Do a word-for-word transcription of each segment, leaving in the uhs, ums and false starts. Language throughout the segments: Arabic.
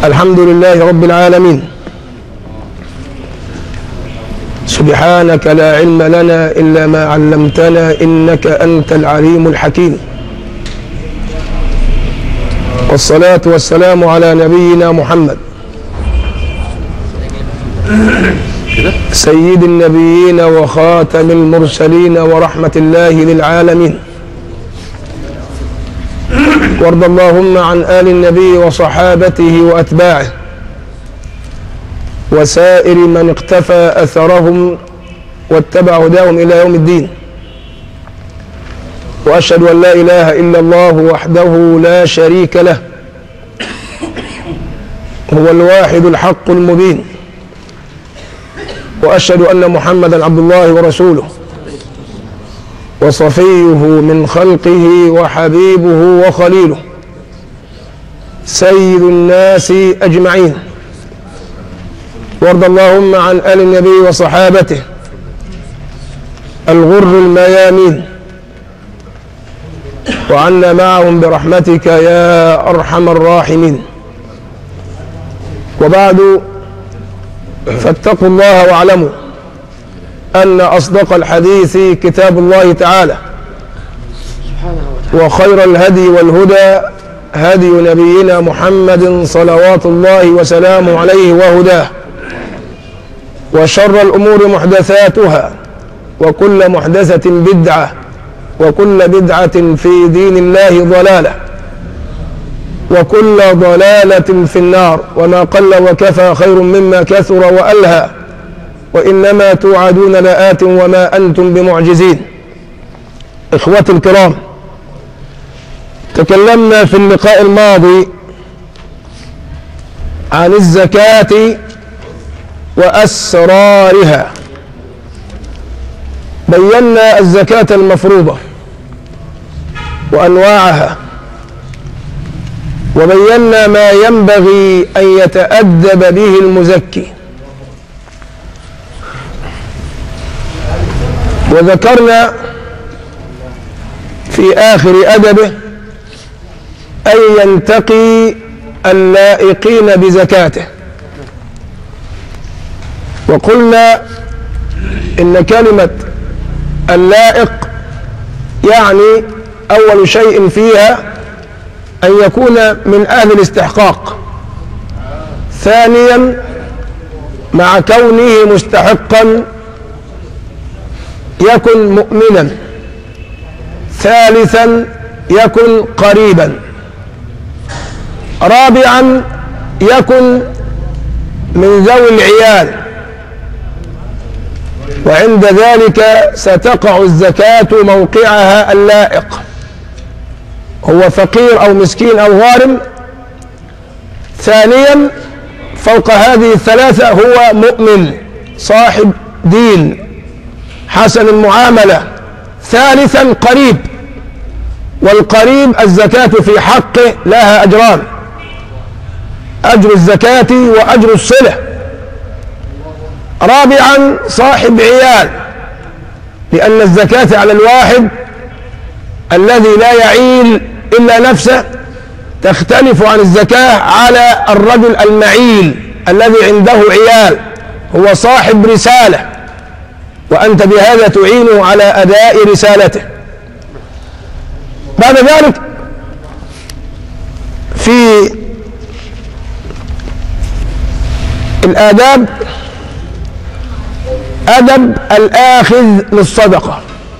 الحمد لله رب العالمين. سبحانك لا علم لنا إلا ما علمتنا إنك أنت العليم الحكيم. والصلاة والسلام على نبينا محمد سيد النبيين وخاتم المرسلين ورحمة الله للعالمين. وارض اللهم عن آل النبي وصحابته وأتباعه وسائر من اقتفى أثرهم واتبع هداهم إلى يوم الدين. وأشهد أن لا إله إلا الله وحده لا شريك له، هو الواحد الحق المبين. وأشهد أن محمدا عبد الله ورسوله وصفيه من خلقه وحبيبه وخليله، سيد الناس أجمعين. وارض اللهم عن آل النبي وصحابته الغر الميامين، وعنا معهم برحمتك يا أرحم الراحمين. وبعد، فاتقوا الله واعلموا أن أصدق الحديث كتاب الله تعالى، وخير الهدي والهدى هدي نبينا محمد صلوات الله وسلامه عليه وهداه. وشر الأمور محدثاتها، وكل محدثة بدعة، وكل بدعة في دين الله ضلالة، وكل ضلالة في النار. وما قل وكفى خير مما كثر وألهى، وإنما توعدون لآت وما أنتم بمعجزين. إخوتي الكرام، تكلمنا في اللقاء الماضي عن الزكاة وأسرارها. بينا الزكاة المفروضة وأنواعها، وبينا ما ينبغي أن يتأدب به المزكي، وذكرنا في آخر أدبه أن ينتقي اللائقين بزكاته. وقلنا إن كلمة اللائق يعني أول شيء فيها أن يكون من أهل الاستحقاق، ثانيا مع كونه مستحقا يكن مؤمنا، ثالثا يكن قريبا، رابعا يكن من ذوي العيال. وعند ذلك ستقع الزكاة موقعها اللائق، هو فقير أو مسكين أو غارم. ثانيا فوق هذه الثلاثة هو مؤمن صاحب دين حسن المعاملة. ثالثا قريب، والقريب الزكاة في حقه لها أجران: أجر الزكاة وأجر الصلة. رابعا صاحب عيال، لأن الزكاة على الواحد الذي لا يعيل إلا نفسه تختلف عن الزكاة على الرجل المعيل الذي عنده عيال، هو صاحب رسالة، وأنت بهذا تعينه على أداء رسالته. بعد ذلك في الآداب أدب الآخذ للصدقة.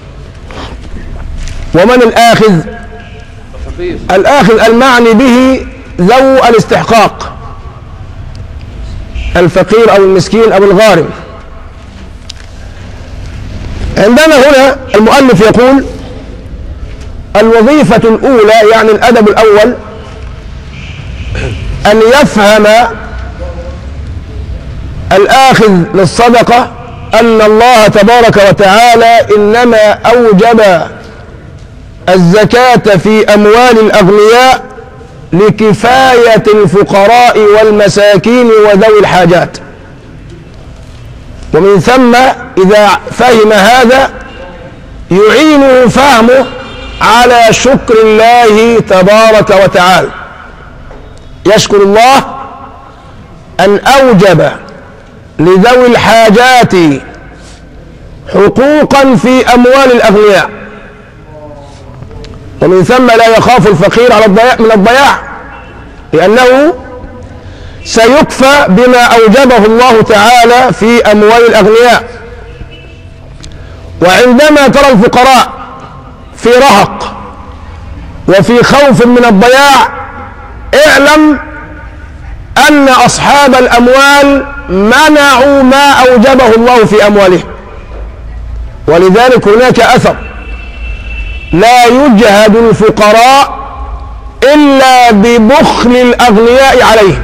ومن الآخذ؟ الآخذ المعني به ذو الاستحقاق، الفقير أو المسكين أو الغارم. عندنا هنا المؤلف يقول: الوظيفة الأولى، يعني الأدب الأول، أن يفهم الآخذ للصدقة أن الله تبارك وتعالى إنما أوجب الزكاة في أموال الأغنياء لكفاية الفقراء والمساكين وذوي الحاجات. ومن ثم إذا فهم هذا يعينه فهمه على شكر الله تبارك وتعالى، يشكر الله أن أوجب لذوي الحاجات حقوقا في أموال الأغنياء، ومن ثم لا يخاف الفقير على الضياع من الضياع، لأنه سيكفى بما أوجبه الله تعالى في أموال الأغنياء. وعندما ترى الفقراء في رهق وفي خوف من الضياع، اعلم أن أصحاب الأموال منعوا ما أوجبه الله في أموالهم. ولذلك هناك أثر: لا يجهد الفقراء إلا ببخل الأغنياء عليه.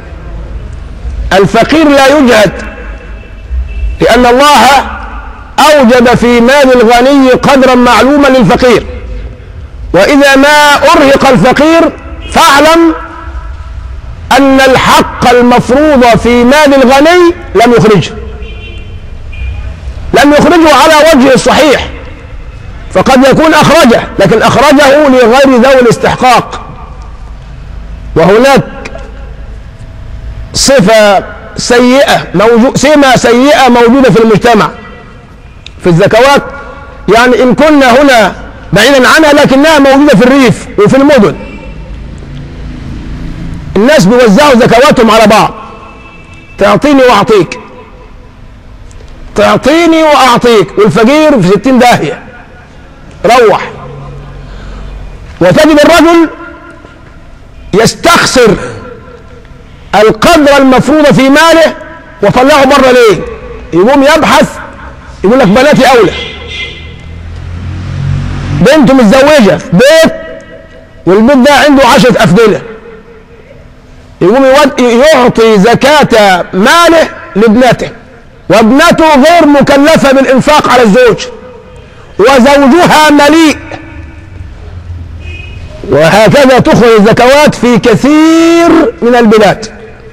الفقير لا يجهد، لأن الله أوجب في مال الغني قدرا معلوما للفقير، وإذا ما أرهق الفقير فاعلم أن الحق المفروض في مال الغني لم يخرجه لم يخرجه على وجه الصحيح، فقد يكون أخرجه لكن أخرجه لغير ذوي الاستحقاق. وهناك صفة سيئة موجود سمة سيئة موجودة في المجتمع في الزكوات، يعني إن كنا هنا بعيدا عنها لكنها موجودة في الريف وفي المدن. الناس بيوزعوا زكواتهم على بعض، تعطيني وأعطيك، تعطيني وأعطيك، والفقير في ستين داهية روح. وتجد الرجل يستخسر القدر المفروض في ماله وطلعه بره ليه؟ يقوم يبحث، يقول لك بناتي أولى، بنته متزوجة في بيت والبيت ده عنده عشرة أفدنة، يقوم يعطي زكاة ماله لابنته، وابنته غير مكلفة بالإنفاق على الزوج، وزوجها مليء. وهكذا تخرج الزكوات في كثير من البلاد.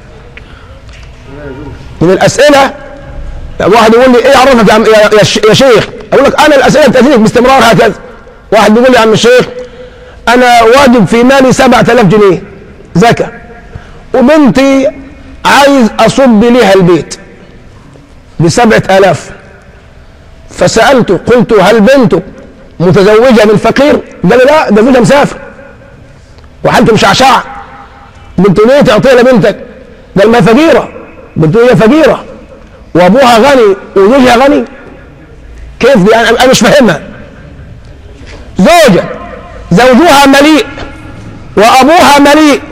من الأسئلة واحد يقول لي ايه عرفك يا, يا شيخ؟ اقول لك انا الأسئلة بتأتيك باستمرار هكذا. واحد بيقول لي يا عم الشيخ انا واجب في مالي سبعة آلاف جنيه زكاة، وبنتي عايز اصب ليها البيت بسبعة آلاف، فسألته قلت هل بنتك متزوجة من فقير؟ قال لي لا، ده زوجها مسافر وحالته مشعشعة. بنته ليه تعطيها لبنتك؟ قال ما فقيرة. بنته هي فقيرة وابوها غني وزوجها غني؟ كيف دي؟ انا مش فاهمها. زوجة زوجها مليء وابوها مليء،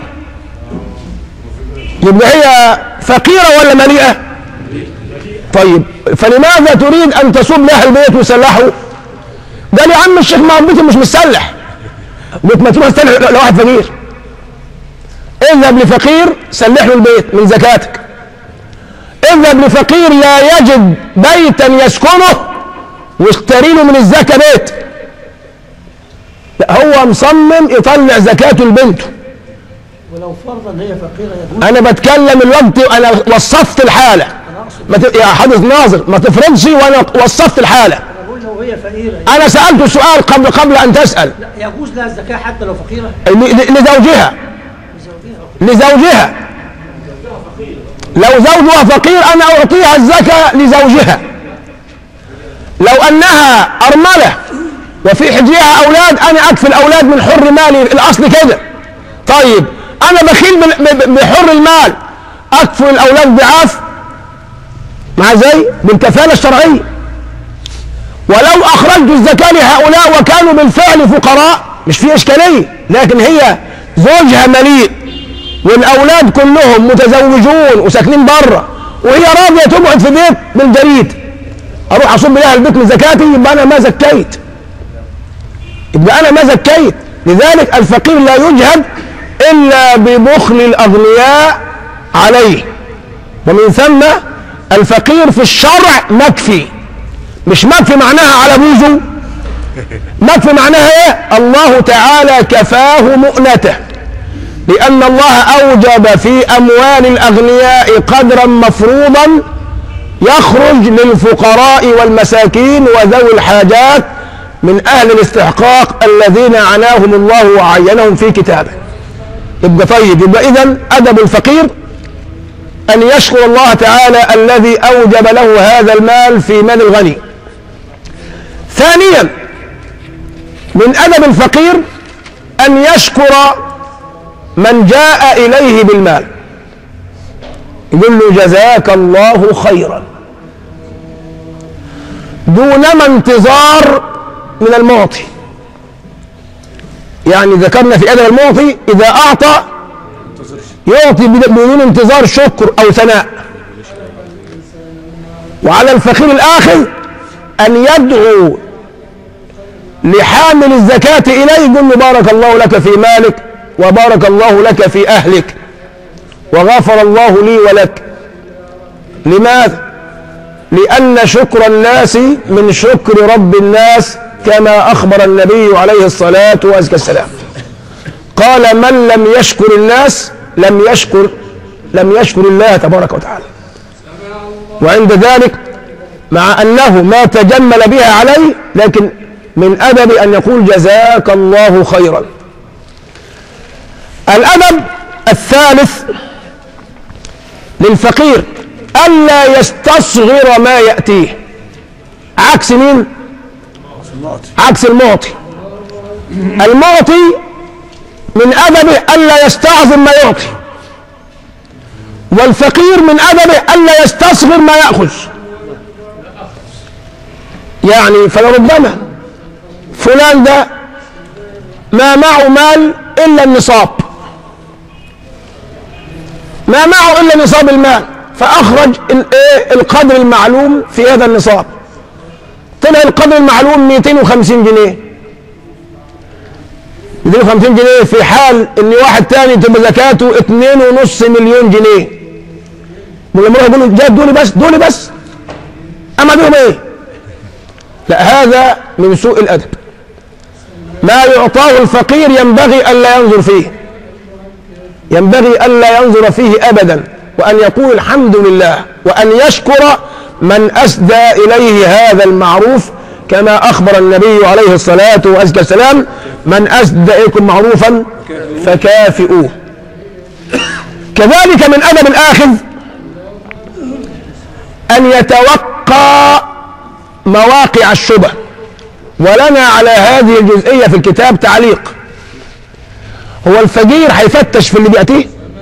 يبقى هي فقيرة ولا مليئة؟ طيب فلماذا تريد ان تصب لها البيت وسلحه؟ قال لي يا عم الشيخ ما بيتي مش مسلح. قلت ما تروح تسلح لواحد فقير، اذهب لفقير سلح له البيت من زكاتك. اذهب لفقير لا يجد بيتا يسكنه واشتري له من الزكاة بيت، لا هو مصمم يطلع زكاته لبنته. ولو فرضا هي فقيرة يجوز. انا بتكلم الوقت، انا وصفت الحالة. ما ت... يا حدث ناظر ما تفرضش، وانا وصفت الحالة. انا بقول لو هي فقيرة انا سألت السؤال قبل قبل ان تسأل. لا يجوز لها الزكاة حتى لو فقيرة. ل... لزوجها لزوجها لو زوجها فقير انا اعطيها الزكاة لزوجها. لو انها ارملة وفي حجرها اولاد انا اكفي الاولاد من حر مالي، الاصل كده. طيب انا بخيل بحر المال، اكفي الاولاد ضعاف مع زي بالكفالة الشرعية. ولو اخرجت الزكاة لهؤلاء وكانوا بالفعل فقراء مش في اشكالية، لكن هي زوجها مليء والاولاد كلهم متزوجون وساكنين بره وهي راضية تقعد في بيت بالجريد، اروح اصب لها البيت من زكاتي؟ يبقى انا ما زكيت، يبقى انا ما زكيت. لذلك الفقير لا يجهد الا ببخل الاغنياء عليه. ومن ثم الفقير في الشرع مكفي، مش مكفي معناها على بوزه، مكفي معناها ايه؟ الله تعالى كفاه مؤنته، لأن الله أوجب في أموال الأغنياء قدرا مفروضا يخرج للفقراء والمساكين وذوي الحاجات من أهل الاستحقاق الذين عناهم الله وعينهم في كتابه. يبقى طيب، يبقى إذن أدب الفقير أن يشكر الله تعالى الذي أوجب له هذا المال في مال الغني. ثانيا من أدب الفقير أن يشكر من جاء إليه بالمال، يقول له جزاك الله خيرا دونما انتظار من المعطي. يعني ذكرنا في أدب المعطي إذا أعطى يعطي بدون انتظار شكر أو ثناء. وعلى الفقير الآخذ أن يدعو لحامل الزكاة إليه، يقول له بارك الله لك في مالك وبارك الله لك في أهلك وغفر الله لي ولك. لماذا؟ لأن شكر الناس من شكر رب الناس، كما أخبر النبي عليه الصلاة والسلام قال من لم يشكر الناس لم يشكر لم يشكر الله تبارك وتعالى. وعند ذلك مع أنه ما تجمل بها عليه، لكن من أدب أن يقول جزاك الله خيرا. الأدب الثالث للفقير ألا يستصغر ما يأتيه، عكس مين؟ عكس المعطي. المعطي من أدبه ألا يستعظم ما يعطي، والفقير من أدبه ألا يستصغر ما يأخذ. يعني فلربما فلان ده ما معه مال إلا النصاب، ما معه إلا نصاب المال، فأخرج القدر المعلوم في هذا النصاب، طلع القدر المعلوم مئتين وخمسين جنيه. مئتين وخمسين جنيه في حال ان واحد تاني تبقى زكاته اتنين ونص مليون جنيه. ولما يقول له جاب دولي بس دولي بس اما بيهم ايه؟ لا، هذا من سوء الادب. ما يعطاه الفقير ينبغي الا ينظر فيه، ينبغي الا ينظر فيه ابدا، وان يقول الحمد لله، وان يشكر من أسدى إليه هذا المعروف، كما أخبر النبي عليه الصلاة والسلام من أسدى إليكم معروفا فكافئوه. كذلك من أدب الآخذ أن يتوقى مواقع الشبه، ولنا على هذه الجزئية في الكتاب تعليق. هو الفقير هيفتش في اللي بيأتيه؟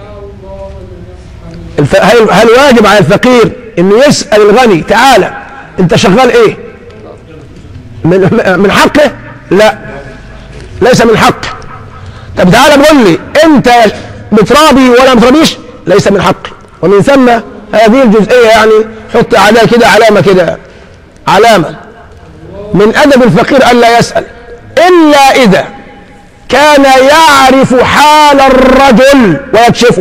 هل واجب على الفقير انه يسأل الغني تعالى انت شغال ايه؟ من, من حقه؟ لا، ليس من حقه. طب تعالى بقول لي انت بترابي ولا بترابيش؟ ليس من حقه. ومن ثم هذه الجزئية يعني حط عليها كده علامة كده، علامة من أدب الفقير ألا يسأل إلا إذا كان يعرف حال الرجل ويكشفه،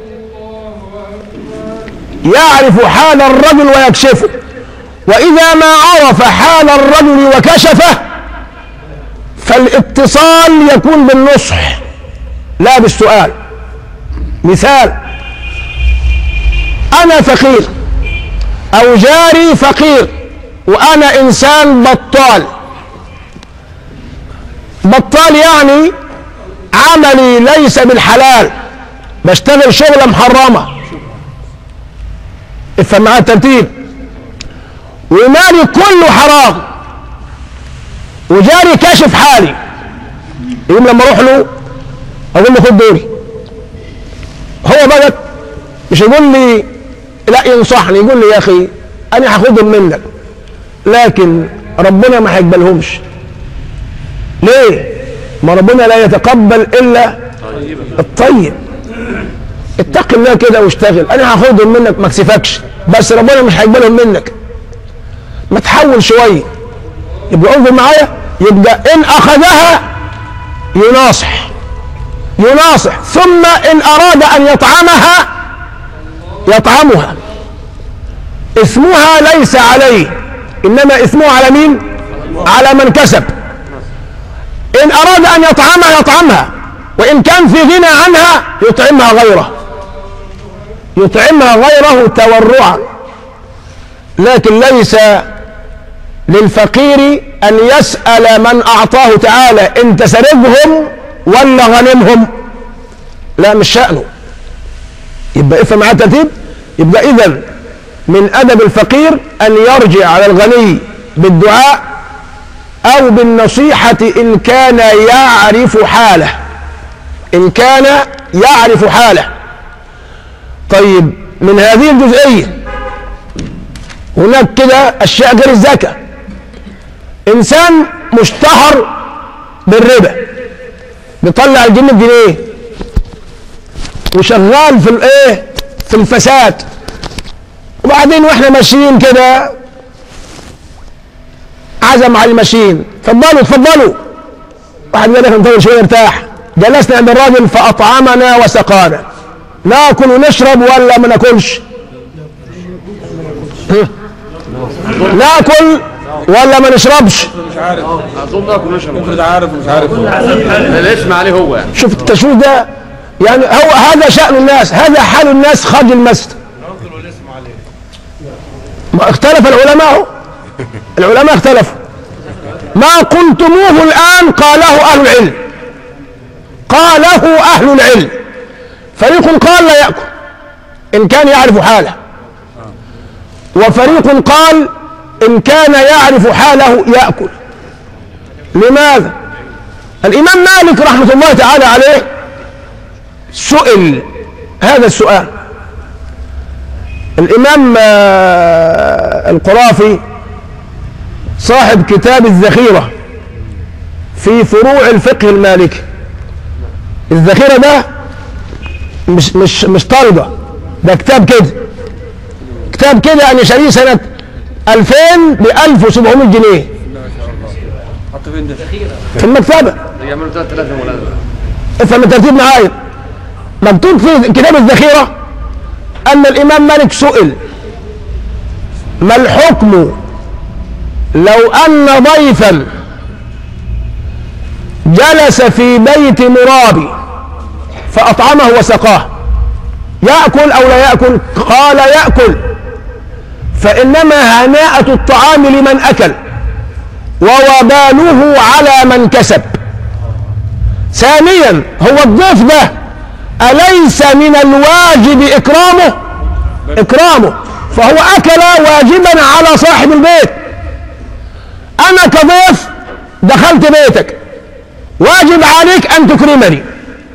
يعرف حال الرجل ويكشفه. وإذا ما عرف حال الرجل وكشفه فالاتصال يكون بالنصح لا بالسؤال. مثال: أنا فقير أو جاري فقير وأنا إنسان بطال. بطال يعني عملي ليس بالحلال، بشتغل شغلة محرمة، افهم معاه الترتيب، ومالي كله حرام، وجاري كاشف حالي. يقوم لما اروح له اقول له خد دوري، هو بقى مش يقول لي لا، ينصحني، يقول لي يا اخي انا هاخدهم منك لكن ربنا ما هيقبلهمش. ليه؟ ما ربنا لا يتقبل الا الطيب. اتق الله كده واشتغل، انا هاخدهم منك ما اكسفكش، بس ربنا مش هيقبلهم منك. ما تحول شويه، يبقى انظر معايا، يبقى ان اخذها يناصح يناصح ثم ان اراد ان يطعمها يطعمها. اسمها ليس عليه، انما اسمه على مين؟ على من كسب. ان اراد ان يطعمها يطعمها، وان كان في غنى عنها يطعمها غيره يطعمها غيره تورعا. لكن ليس للفقير ان يسأل من اعطاه تعالى انت سرقهم ولا غنمهم، لا مش شأنه. يبقى افهم معاه الترتيب، يبقى إذن من أدب الفقير أن يرجع على الغني بالدعاء أو بالنصيحة إن كان يعرف حاله، إن كان يعرف حاله. طيب من هذه الجزئية هناك كده أشياء غير الزكاة. إنسان مشتهر بالربا، بيطلع الجنيه بجنيه وشغال في الايه في الفساد، وبعدين واحنا ماشيين كده عزم على الماشيين، اتفضلوا اتفضلوا، واحد قال لك نطول شويه نرتاح، جلسنا عند الراجل فاطعمنا وسقانا، ناكل ونشرب ولا ما ناكلش؟ ناكل ولا ما نشربش؟ مش عارف، اظن ناكل ونشرب، افرض عارف ومش عارف الاسم عليه هو يعني. شوف التشويه ده، يعني هو هذا شأن الناس، هذا حال الناس خارج المسجد. ناكل والاسم عليه. ما اختلف العلماء، العلماء اختلفوا. ما قلتموه الآن قاله أهل العلم، قاله أهل العلم. فريق قال لا يأكل إن كان يعرف حاله، وفريق قال إن كان يعرف حاله يأكل. لماذا؟ الإمام مالك رحمة الله تعالى عليه سئل هذا السؤال. الإمام القرافي صاحب كتاب الذخيرة في فروع الفقه المالكي، الذخيرة ده مش مش مش طالبة، ده كتاب كده، كتاب كده أنا شاريه سنة ألفين ب ألف وسبعمائة جنيه. حط فين ده؟ في المكتبة. يعملوا ثلاثة آلاف ولا افهم الترتيب معايا. مكتوب في كتاب الذخيرة أن الإمام مالك سئل: ما الحكم لو أن ضيفا جلس في بيت مرابي فأطعمه وسقاه، يأكل أو لا يأكل؟ قال يأكل، فإنما هناءة الطعام لمن أكل ووباله على من كسب. ثانيا، هو الضيف ده أليس من الواجب إكرامه؟ إكرامه، فهو أكل واجبا على صاحب البيت. أنا كضيف دخلت بيتك، واجب عليك أن تكرمني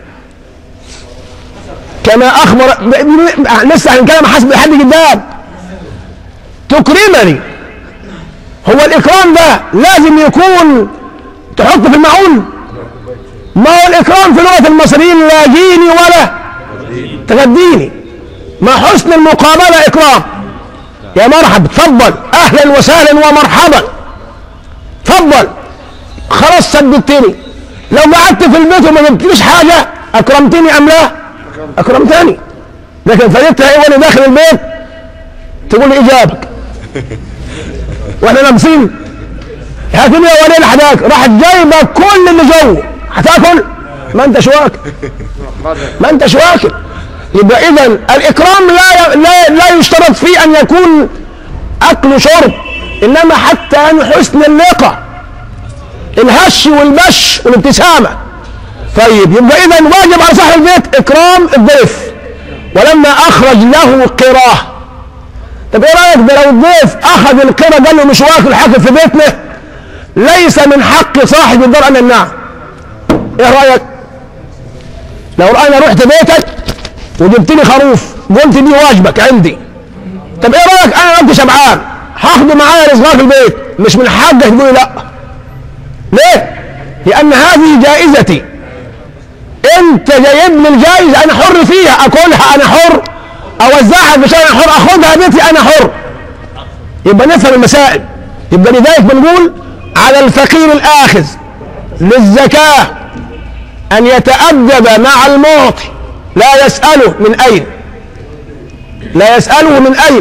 كما أخبر، لسه هنتكلم حسب حد قدام، تكرمني. هو الإكرام ده لازم يكون تحط في المعون؟ ما هو الإكرام في لغة المصريين لا جيني ولا تغديني، ما حسن المقابلة إكرام. يا مرحب، تفضل، أهلا وسهلا ومرحبا، تفضل، خلاص سددتني. لو قعدت في البيت وما جبتليش حاجة أكرمتني أم لا؟ أكرمتني. لكن فريقتها إيه وأنا داخل البيت تقول لي إجابك وإحنا لابسين هاتي لي يا ولي الحداك، راحت جايبة كل اللي جوه، هتاكل؟ ما انتش واكل، ما انتش واكل. يبقى اذا الاكرام لا لا لا يشترط فيه ان يكون اكل شرب، انما حتى ان حسن اللقاء، الهش والبش والابتسامه. طيب يبقى اذا واجب على صاحب البيت اكرام الضيف، ولما اخرج له قراه. طب ايه رايك ده لو الضيف اخذ القرى قال له مش واكل حاكل في بيتنا، ليس من حق صاحب الدار ان يمنعه. ايه رايك لو انا رحت بيتك وجبت لي خروف قلت دي واجبك عندي، طب ايه رايك انا كنت شبعان هاخده معايا رزقها في البيت، مش من حقك تقول لا. ليه؟ لان هذه جائزتي، انت جايب لي الجائزه انا حر فيها، اكلها انا حر، اوزعها في شيء انا حر، اخدها بيتي انا حر. يبقى نفهم المسائل. يبقى لذلك بنقول على الفقير الاخذ للزكاه ان يتأدب مع المعطي، لا يسأله من اين، لا يسأله من اين،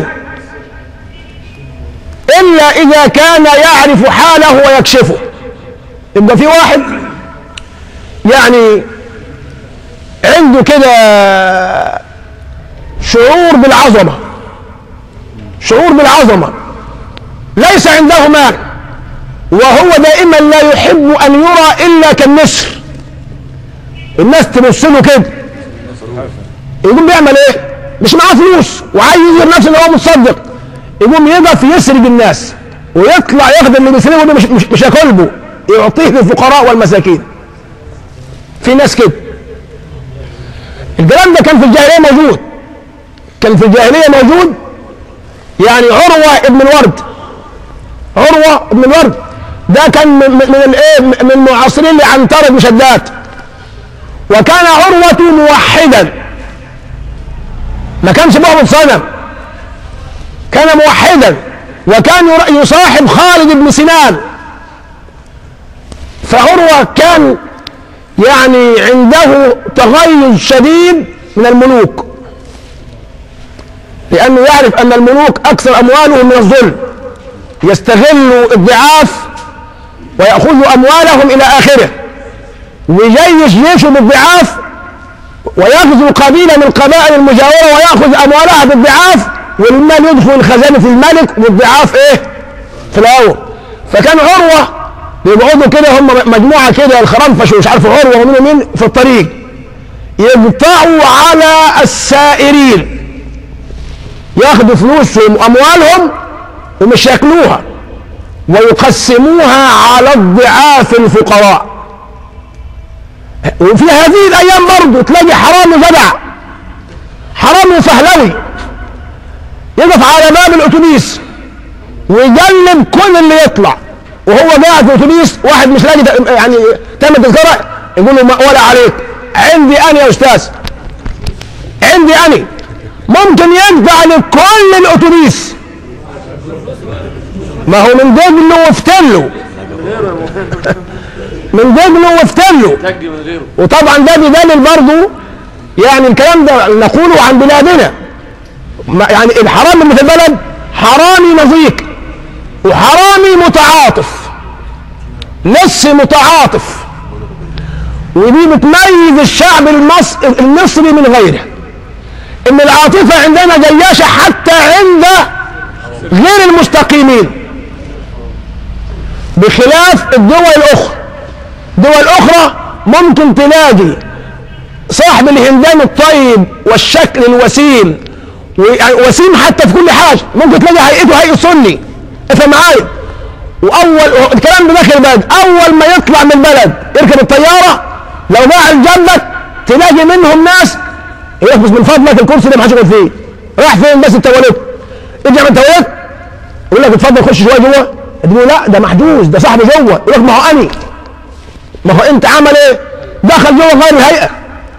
الا اذا كان يعرف حاله ويكشفه. يبقى في واحد يعني عنده كده شعور بالعظمة، شعور بالعظمة، ليس عنده مال، وهو دائما لا يحب ان يرى الا كالنسر، الناس تبص له كده، يقوم بيعمل ايه؟ مش معاه فلوس وعايز يظهر نفسه ان هو متصدق، يقوم يقف يسرق الناس ويطلع ياخد اللي بيسرقه مش مش مش ياكله، يعطيه للفقراء والمساكين. في ناس كده. الكلام ده كان في الجاهليه موجود، كان في الجاهليه موجود. يعني عروه ابن الورد، عروه ابن الورد ده كان من من الايه من معاصرين لعنترة بن شداد، وكان عروه موحدا، ما كانش بيعبد صنم، كان موحدا، وكان يصاحب خالد بن سنان. فعروه كان يعني عنده تغيظ شديد من الملوك، لأنه يعرف أن الملوك أكثر أموالهم من الظلم، يستغلوا الضعاف ويأخذوا أموالهم إلى آخره، ويجيش جيشه بالضعاف ويغزو قبيلة من القبائل المجاورة ويأخذ أموالها بالضعاف، والمال يدخل خزانة الملك والضعاف إيه في الأول. فكان عروة يقعدوا كده هم مجموعة كده الخرنفش ومش عارف عروة ومين ومين في الطريق، يقطعوا على السائرين، ياخدوا فلوسهم وأموالهم ومش ياكلوها، ويقسموها على الضعاف الفقراء. وفي هذه الأيام برضه تلاقي حرامي جدع، حرامي فهلوي، يقف على باب الأتوبيس ويجلب كل اللي يطلع، وهو قاعد في الأتوبيس واحد مش لاقي يعني تم تذكره، يقول له ولا عليك، عندي أنا يا أستاذ، عندي أنا، ممكن يدفع لكل الأتوبيس، ما هو من دجله وفتله من دجله وفتله. وطبعا ده بدليل برضه، يعني الكلام ده نقوله عن بلادنا، يعني الحرام اللي في البلد حرامي نظيف وحرامي متعاطف، لص متعاطف، ودي بتميز الشعب المصري من غيره، ان العاطفة عندنا جياشة حتى عند غير المستقيمين، بخلاف الدول الاخرى. دول اخرى ممكن تلاقي صاحب الهندام الطيب والشكل الوسيم، وسيم حتى في كل حاجة، ممكن تلاقي هيئته هيئة سني، افهم معايا. واول الكلام ده داخل البلد، اول ما يطلع من البلد يركب الطيارة لو قاعد جنبك تلاقي منهم ناس يقول لك بس من فضلك الكرسي ده ما حدش يقعد فيه، راح فين بس انت ولدت، ارجع ما انت ولدت، يقول لك اتفضل خش شويه جوه، تقول لا ده محجوز، ده صاحبي جوه، يقول لك ما هو اني، ما هو انت عمل ايه؟ دخل جوه غير الهيئه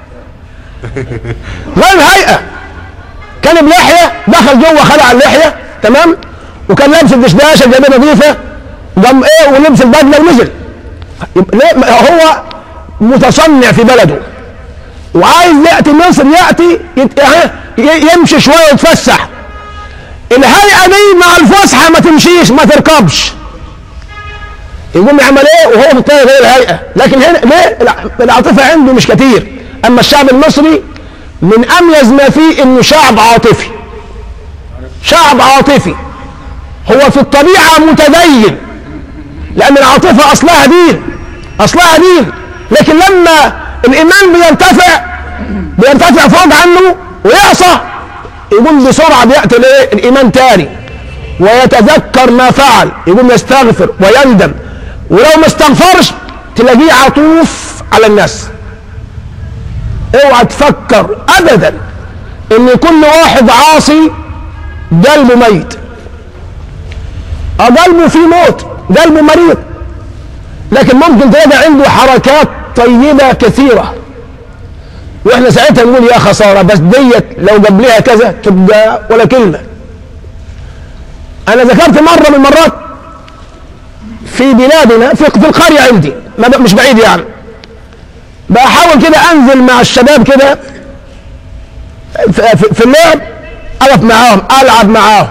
غير الهيئه، كان بلحيه دخل جوه خلع اللحيه تمام، وكان لابس الدشداشه الجبهه نظيفه، قام ايه ولبس البدله ونزل. هو متصنع في بلده وعايز ياتي مصر، ياتي يمشي شويه ويتفسح. الهيئه دي مع الفسحه ما تمشيش ما تركبش، يقوم يعمل ايه وهو في الطريق غير الهيئه. لكن هنا ليه؟ العاطفه عنده مش كتير. اما الشعب المصري من اميز ما فيه انه شعب عاطفي، شعب عاطفي، هو في الطبيعه متدين، لان العاطفه اصلها دين، اصلها دين، لكن لما الايمان بيرتفع بيرتفع فوق عنه ويعصى، يقوم بسرعه بياتي الايه الايمان تاني ويتذكر ما فعل، يقوم يستغفر ويندم، ولو ما استغفرش تلاقيه عطوف على الناس. اوعى تفكر ابدا ان كل واحد عاصي قلبه ميت، قلبه فيه موت، قلبه مريض، لكن ممكن تلاقي عنده حركات طيبه كثيره، واحنا ساعتها نقول يا خساره، بس ديت لو قبلها كذا تبقى ولا كلمه. انا ذكرت مره من المرات في بلادنا في, في القريه عندي مش بعيد يعني، بحاول كده انزل مع الشباب كده في, في اللعب، اقف معاهم العب معاهم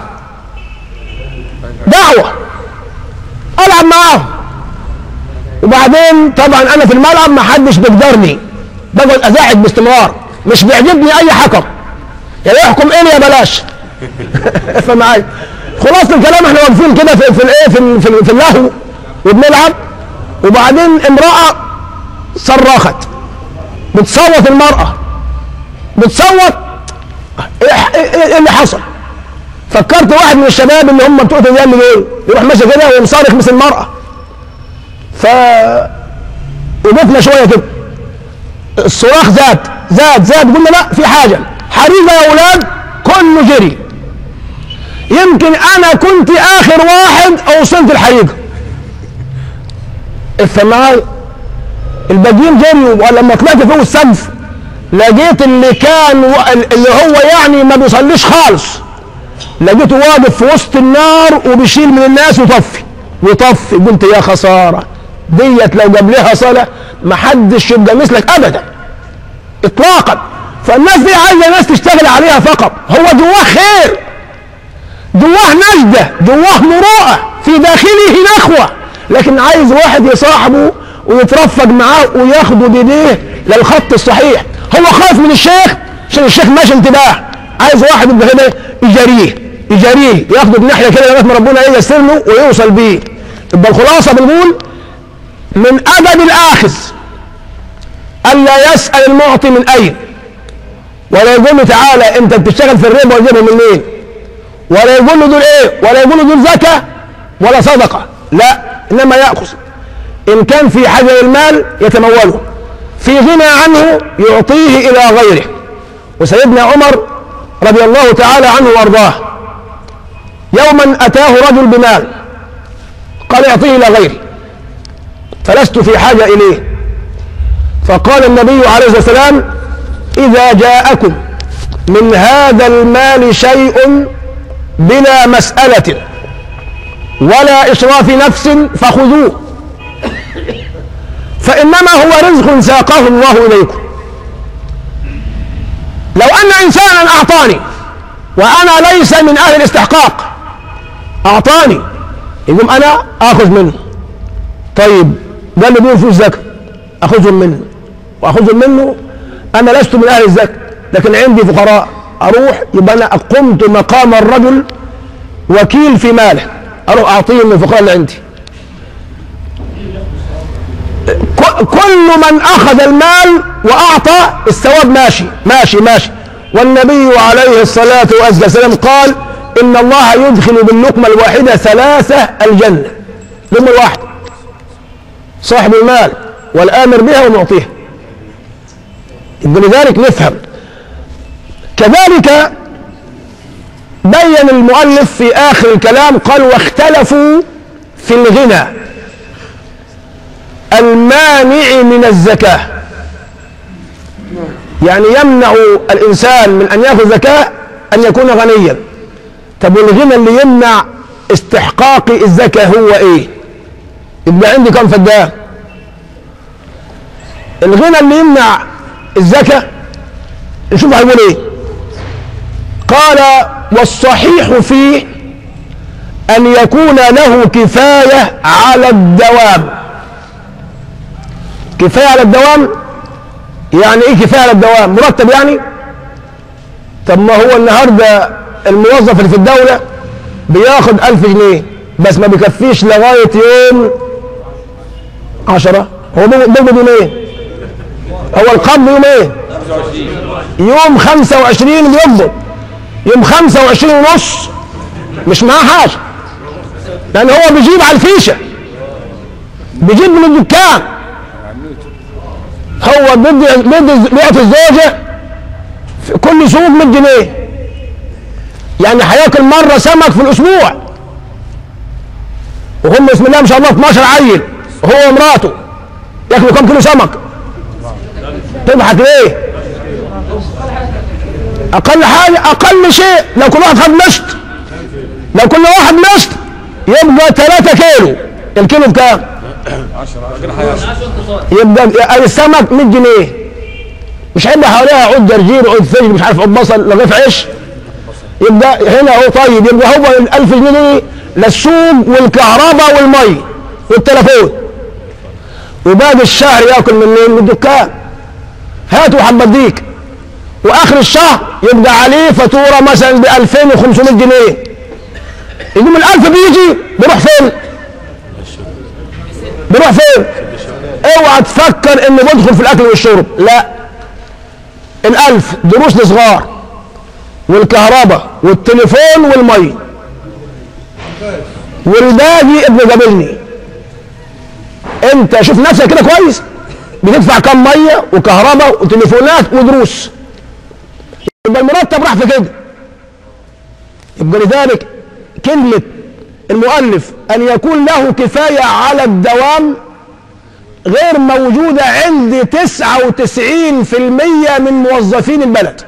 دعوه، العب معاهم، وبعدين طبعا انا في الملعب ما حدش بيقدرني، بقعد ازاحف باستمرار، مش بيعجبني اي حكم، يا يحكم ايه يا بلاش افهم معايا. خلاص الكلام احنا واقفين كده في في الايه في, في, في اللهو وبنلعب، وبعدين امراه صرخت، بتصوت المراه، بتصوت، ايه, إيه اللي حصل؟ فكرت واحد من الشباب اللي هم بتوع الرجال دول يروح ماشي كده ومصارخ مثل المرأة. ف وقفنا شوية كده، الصراخ زاد زاد زاد، قلنا لا في حاجة، حريقة يا أولاد، كله جري. يمكن أنا كنت آخر واحد أوصلت الحريقة. افهم، الباقيين جريوا، ولما طلعت فوق السقف لقيت اللي كان و... اللي هو يعني ما بيصليش خالص، لقيته واقف في وسط النار وبيشيل من الناس ويطفي ويطفي. قلت يا خسارة ديت لو جاب لها صلاة ما حدش يبقى مثلك أبدا إطلاقا. فالناس دي عايزة ناس تشتغل عليها فقط. هو جواه خير، جواه نجدة، جواه مروءة، في داخله نخوة، لكن عايز واحد يصاحبه ويترفق معاه وياخده بيديه للخط الصحيح. هو خايف من الشيخ عشان الشيخ ماشي انتباه، عايز واحد يبقى كده يجاريه يجاريه ياخده بناحيه كده لغايه ما ربنا ييسر له ويوصل بيه. يبقى الخلاصه بنقول من ادب الاخذ الا يسال المعطي من اين، ولا يقول له تعالى انت بتشتغل في الربا وتجيبهم منين، ولا يقول له دول ايه، ولا يقول له دول زكاه ولا صدقه، لا، انما ياخذ. ان كان في حاجه للمال يتموله، في غنى عنه يعطيه الى غيره. وسيدنا عمر رضي الله تعالى عنه وارضاه يوما اتاه رجل بمال قال اعطيه الى غيري فلست في حاجه اليه، فقال النبي عليه الصلاه والسلام اذا جاءكم من هذا المال شيء بلا مساله ولا اشراف نفس فخذوه، فانما هو رزق ساقه الله اليكم. لو ان انسانا اعطاني وانا ليس من اهل الاستحقاق، اعطاني يقوم انا اخذ منه، طيب قال لي دول فلوس زكاه اخذهم منه واخذهم منه، انا لست من اهل الزكاه لكن عندي فقراء، اروح يبقى انا قمت مقام الرجل وكيل في ماله، اروح اعطيهم من الفقراء اللي عندي. كل من اخذ المال واعطى الثواب ماشي ماشي ماشي. والنبي عليه الصلاه والسلام قال ان الله يدخل باللقمه الواحده ثلاثه الجنه، لقمه الواحده، صاحب المال والامر بها ومعطيها. لذلك نفهم. كذلك بين المؤلف في اخر الكلام قال واختلفوا في الغنى المانع من الزكاة، يعني يمنع الإنسان من أن يأخذ زكاة أن يكون غنيا. طب والغنى اللي يمنع استحقاق الزكاة هو إيه؟ يبقى عندي كم فدان؟ الغنى اللي يمنع الزكاة نشوف هيقول إيه. قال والصحيح فيه أن يكون له كفاية على الدوام. كفاية على الدوام يعني ايه كفاية على الدوام؟ مرتب يعني؟ طب ما هو النهارده الموظف اللي في الدولة بياخد ألف جنيه بس ما بيكفيش لغاية يوم عشرة، هو بيقبض يوم ايه؟ هو القبض يوم ايه؟ يوم خمسة وعشرين بيقبض، يوم خمسة وعشرين ونص مش معاه حاجة، لأن هو بيجيب على الفيشة، بيجيب من الدكان. هو بدي بدي بيعطي الزوجة في كل سوق مية جنيه، يعني هياكل مرة سمك في الأسبوع، وهم بسم الله ما شاء الله اتناشر عيل هو ومراته ياكلوا كم كيلو سمك؟ تضحك ليه؟ أقل حاجة أقل شيء لو كل واحد خد مشط، لو كل واحد مشط يبقى ثلاثة كيلو، الكيلو بكام؟ يبقى السمك مية جنيه، مش هيبقى حواليها عود جرجير وعود فجل مش عارف عود بصل رغيف عيش، يبقى هنا هو طيب. يبقى هو الألف جنيه دي للسوق والكهرباء والمي والتلفون، وباقي الشهر ياكل منين؟ من الدكان، هاتوا حبديك، واخر الشهر يبقى عليه فاتوره مثلا ب ألفين وخمسمية جنيه، يقوم الألف بيجي بيروح فين؟ بيروح فين؟ اوعى تفكر انه بدخل في الاكل والشرب، لا، الألف دروس لصغار والكهرباء والتليفون والمي، والباقي ابن قابلني. انت شوف نفسك كده كويس، بتدفع كم ميه وكهرباء وتليفونات ودروس، يبقى المرتب راح في كده. يبقى لذلك كلمه المؤلف ان يكون له كفايه على الدوام غير موجوده عند تسعة وتسعين في المية من موظفين البلد.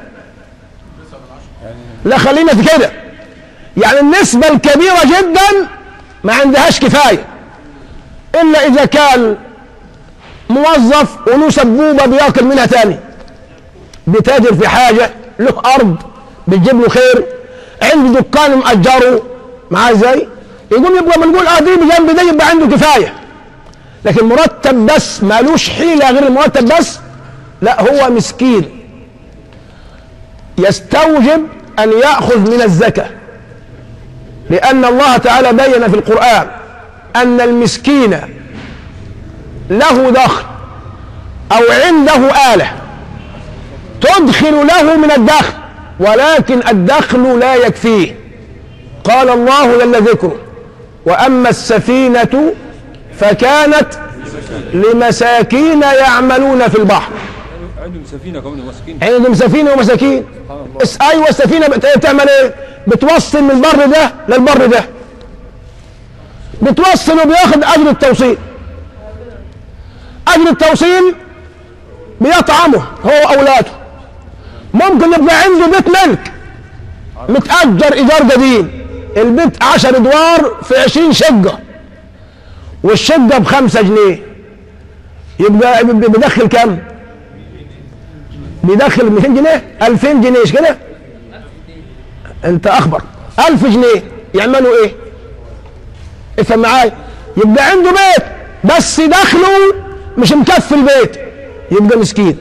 لا خلينا في كده، يعني النسبه الكبيره جدا ما عندهاش كفايه، الا اذا كان موظف وله سبوبه بياكل منها تاني، بيتاجر في حاجه، له ارض بتجيب له خير، عنده دكان مأجره معاه ازاي، يقوم يبقى بنقول اه دي بجنب ده يبقى عنده كفايه. لكن مرتب بس مالوش حيله غير المرتب بس، لا هو مسكين يستوجب ان ياخذ من الزكاه، لان الله تعالى بين في القران ان المسكين له دخل او عنده آلة تدخل له من الدخل، ولكن الدخل لا يكفيه. قال الله جل ذكره: واما السفينة فكانت لمساكين يعملون في البحر. عندهم سفينة كمان ومساكين. عندهم سفينة ومساكين. ايوه السفينة بتعمل ايه؟ بتوصل من البر ده للبر ده، بتوصل وبياخد اجر التوصيل. اجر التوصيل بيطعمه هو واولاده. ممكن يبقى عنده بيت ملك متأجر ايجار قديم، البيت عشر ادوار في عشرين شقة، والشقة بخمسة جنيه، يبقى بيدخل كم؟ بيدخل مئتين جنيه، ألفين جنيه، مش كده؟ انت اخبر ألف جنيه يعملوا ايه؟ افهم معايا، يبقى عنده بيت بس دخله مش مكفي البيت، يبقى مسكين.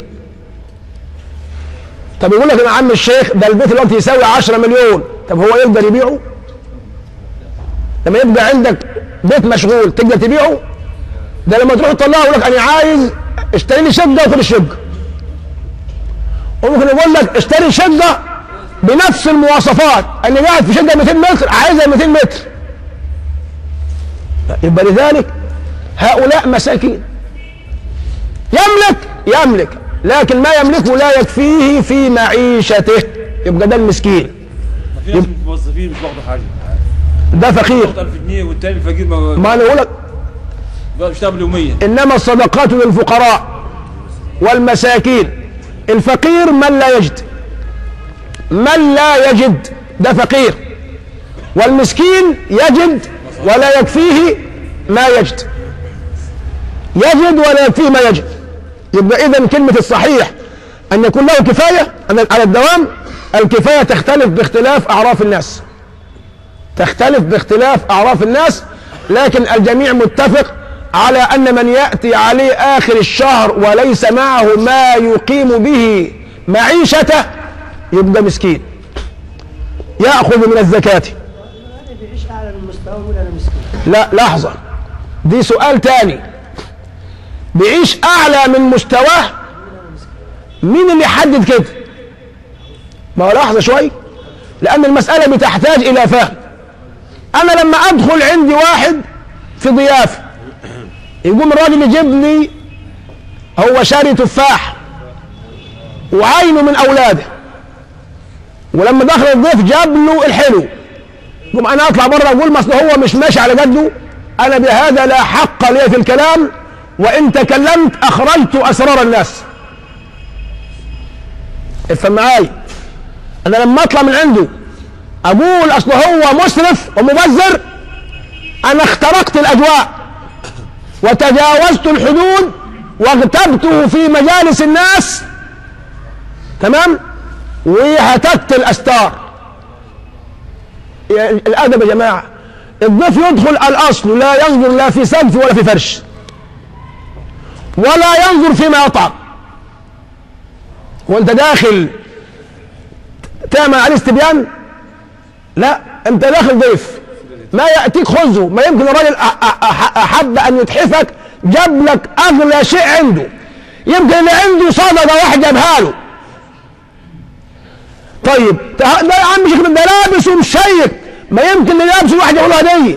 طب يقول لك يا عم الشيخ ده البيت دلوقتي يساوي عشرة مليون، طب هو يقدر يبيعه؟ لما يبقى عندك بيت مشغول تقدر تبيعه؟ ده لما تروح تطلعه يقول لك انا عايز اشتري لي شقه وخد الشقه. وممكن يقول لك اشتري شقه بنفس المواصفات، اللي قاعد في شقه مئتين متر عايزها مئتين متر. يبقى لذلك هؤلاء مساكين. يملك يملك لكن ما يملكه لا يكفيه في معيشته، يبقى ده المسكين. في ناس موظفين مش واخدوا حاجه، ده فقير. ألف جنيه والتاني فقير. ما ما انا اقول لك بيشتغل يوميا. انما الصدقات للفقراء والمساكين. الفقير من لا يجد، من لا يجد ده فقير، والمسكين يجد ولا يكفيه ما يجد، يجد ولا يكفيه ما يجد. يبقى اذا كلمة الصحيح ان يكون له كفاية على الدوام. الكفاية تختلف باختلاف اعراف الناس، تختلف باختلاف اعراف الناس، لكن الجميع متفق على ان من يأتي عليه اخر الشهر وليس معه ما يقيم به معيشته يبقى مسكين، يأخذ من الزكاة. بيعيش اعلى من مستواه ولا انا مسكين؟ لا لحظة، دي سؤال تاني. بيعيش اعلى من مستواه، مين اللي يحدد كده؟ ما هو لحظة شوي، لان المسألة بتحتاج الى فهم. انا لما ادخل عندي واحد في ضيافة، يقوم الراجل يجيب لي، هو شاري تفاح وعينه من اولاده، ولما دخل الضيف جاب له الحلو، يقوم انا اطلع بره اقول ما اصل هو مش ماشي على قده، انا بهذا لا حق لي في الكلام، وان تكلمت اخرجت اسرار الناس. افهم معاي، انا لما اطلع من عنده اقول اصل هو مسرف ومبذر، انا اخترقت الاجواء وتجاوزت الحدود واغتبته في مجالس الناس، تمام، وهتكت الاستار. الادب يا جماعه، الضيف يدخل الاصل لا ينظر لا في سقف ولا في فرش، ولا ينظر فيما يطعم. وانت داخل تعمل عليه استبيان؟ لا، انت داخل ضيف، ما ياتيك خذه. ما يمكن الراجل احب ان يتحفك جاب لك اغلى شيء عنده، يمكن اللي عنده صدقه واحد جابها له. طيب ده يا عم شيخ ده لابس ومشيك، ما يمكن اللي لابسه الواحد يقول له هديه.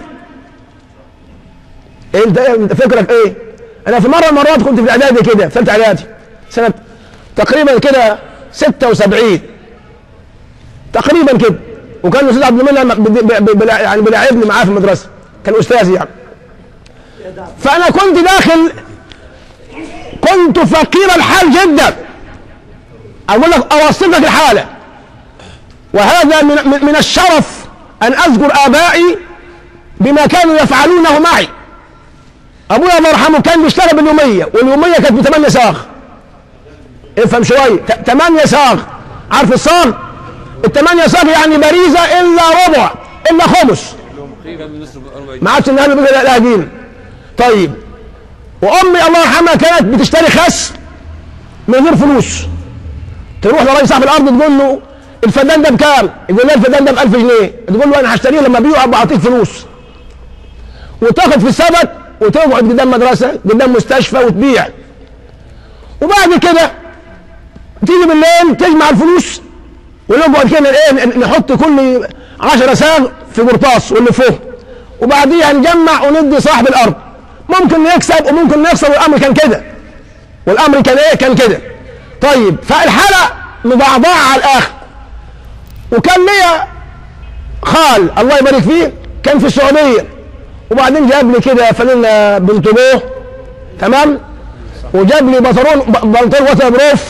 انت انت فكرك ايه؟ انا في مره من المرات كنت في الاعدادي كده، في ثالثه اعدادي سنه تقريبا كده ستة وسبعين تقريبا كده، وكان الاستاذ عبد المنعم يعني بيلاعبني معاه في المدرسه، كان استاذي يعني. فانا كنت داخل، كنت فقير الحال جدا، اقول لك اوصف لك الحاله، وهذا من من الشرف ان اذكر ابائي بما كانوا يفعلونه معي. ابويا الله يرحمه كان بيشتغل باليوميه، واليوميه كانت بثمانية صاغ. افهم شويه، ثمانية صاغ، عارف الصاغ؟ الثمانية صاغ يعني باريزه الا ربع الا خمس، ما عادش النهارده بيقول لا دين. طيب وامي الله يرحمها كانت بتشتري خس من غير فلوس، تروح لراجل صاحب الارض تقول له الفدان ده بكام؟ يقول لها الفدان ده ب ألف جنيه، تقول له انا هشتريه لما ابيعه ابقى اعطيك فلوس، وتاخد في السبت وتقعد قدام مدرسه قدام مستشفى وتبيع. وبعد كده تيجي بالليل تجمع الفلوس ونقعد كده ايه نحط كل عشرة صاغ في قرطاس ونلفوه، وبعديها نجمع وندي صاحب الارض، ممكن يكسب وممكن يخسر، والامر كان كده، والامر كان ايه؟ كان كده. طيب فالحاله مضعضعه على الاخر. وكان ليا خال الله يبارك فيه كان في السعوديه، وبعدين جاب لي كده فانلة بنت ابوه، تمام، وجاب لي بنطلون بنطلون وتر بروف،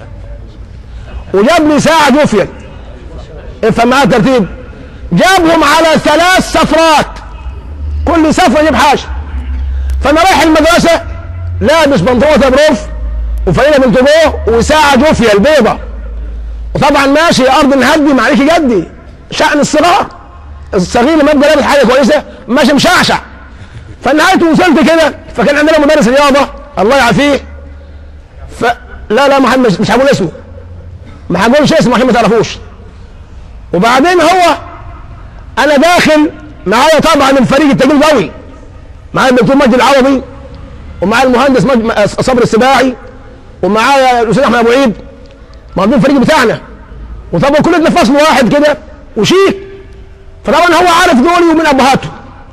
وجاب لي ساعه جوفيا. افهم معايا الترتيب، جابهم على ثلاث سفرات، كل سفره يجيب حاجه. فانا رايح المدرسه لابس بنطلون وتر بروف وفانلة بنت ابوه وساعه جوفيا البيضه، وطبعا ماشي يا ارض نهدي معلش جدي، شأن الصغار، الصغير لما يبقى لابس حاجه كويسه ماشي مشعشع. فنهايته وصلت كده، فكان عندنا مدرس رياضه الله يعافيه، ف لا لا محمد مش هقول اسمه، ما هقولش اسمه عشان ما تعرفوش. وبعدين هو انا داخل معايا طبعا الفريق التقيل قوي، معايا الدكتور مجدي العوضي، ومعايا المهندس مج... صبري السباعي، ومعايا الاستاذ احمد ابو عيد، موجودين الفريق بتاعنا، وطبعا كلنا في فصل واحد كده وشيك. فطبعا هو عارف دولي ومن ابهاته،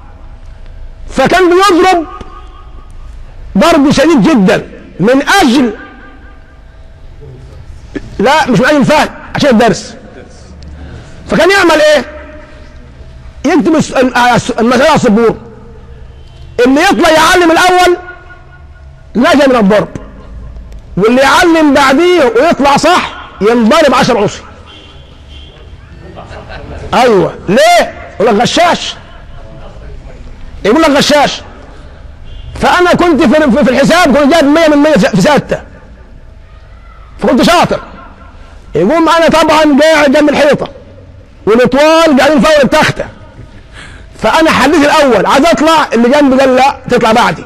فكان بيضرب ضرب شديد جدا من اجل، لا مش من اجل الفهم، عشان الدرس. فكان يعمل ايه؟ يكتب المسألة على السبورة، اللي يطلع يعلم الاول نجا من الضرب، واللي يعلم بعديه ويطلع صح ينضرب عشر عصي. ايوه ليه؟ يقول لك غشاش، يقول لك غشاش. فانا كنت في الحساب كنت جايب مية من مية في ستة، فكنت شاطر. يقوم انا طبعا قاعد جنب الحيطه والاطوال قاعدين فوق التخته، فانا حليت الاول عايز اطلع، اللي جنبي قال لا تطلع بعدي.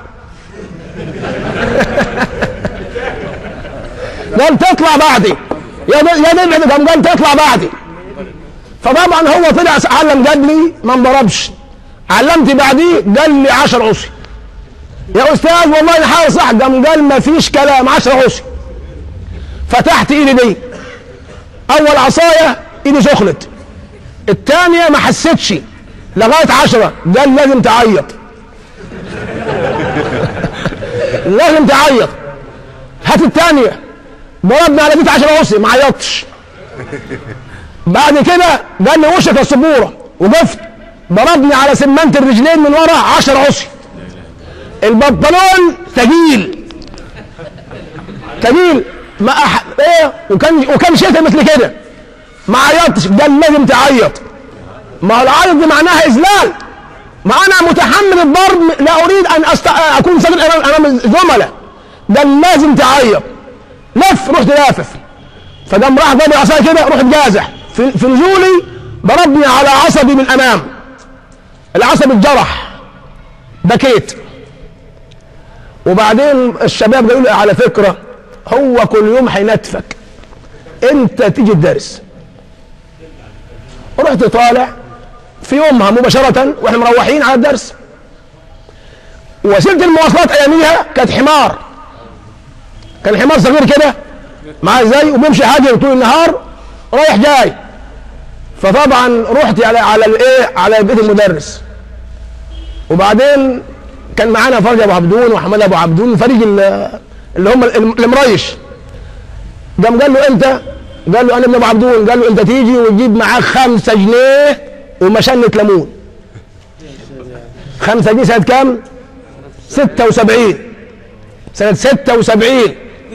قال تطلع بعدي يا يا نبعد، قال تطلع بعدي. فطبعا هو طلع علم قبلي ما انضربش، علمت بعديه قال لي عشر عصي. يا استاذ والله انا حاول صح، قام قال ما فيش كلام عشر عصي. فتحت ايدي دي، اول عصايه ايدي سخنت، الثانيه ما حسيتش لغايه عشرة، قال لازم تعيط. لازم تعيط. هات الثانيه، ضربنا على ديت عشرة عصي ما عيطتش. بعد كده قال لي وشك السبوره، وقفت ضربني على سمنت الرجلين من ورا عشر عصي. البنطلون ثقيل ثقيل ما أح... ايه وكان وكان شتاء مثل كده، ما عيطتش، قال لازم تعيط. ما العيط دي معناها اذلال، ما انا متحمل الضرب، لا اريد ان أست... اكون ساكت امام الزملاء، قال لازم تعيط. لف، رحت لافف، فقام راح ضرب عصايه كده، رحت جازح في, في نزولي، ضربني على عصبي من امام، العصب اتجرح، بكيت. وبعدين الشباب قالوا لي على فكره هو كل يوم هينتفك، انت تيجي الدرس. رحت طالع في يومها مباشره واحنا مروحين على الدرس. وسيله المواصلات اياميها كانت حمار، كان حمار صغير كده معاه ازاي، وبيمشي حاجه طول النهار رايح جاي، فطبعا رحت على على الايه على بيت المدرس، وبعدين كان معانا فرج ابو عبدون وحماد ابو عبدون فريق اللي هم المريش. قام قال له انت، قال له انا ابن ابو عبدون، قال له انت تيجي وتجيب معاك خمسة جنيه ومشنة ليمون. خمسة جنيه سنة كام؟ ستة وسبعين. سنة ستة وسبعين.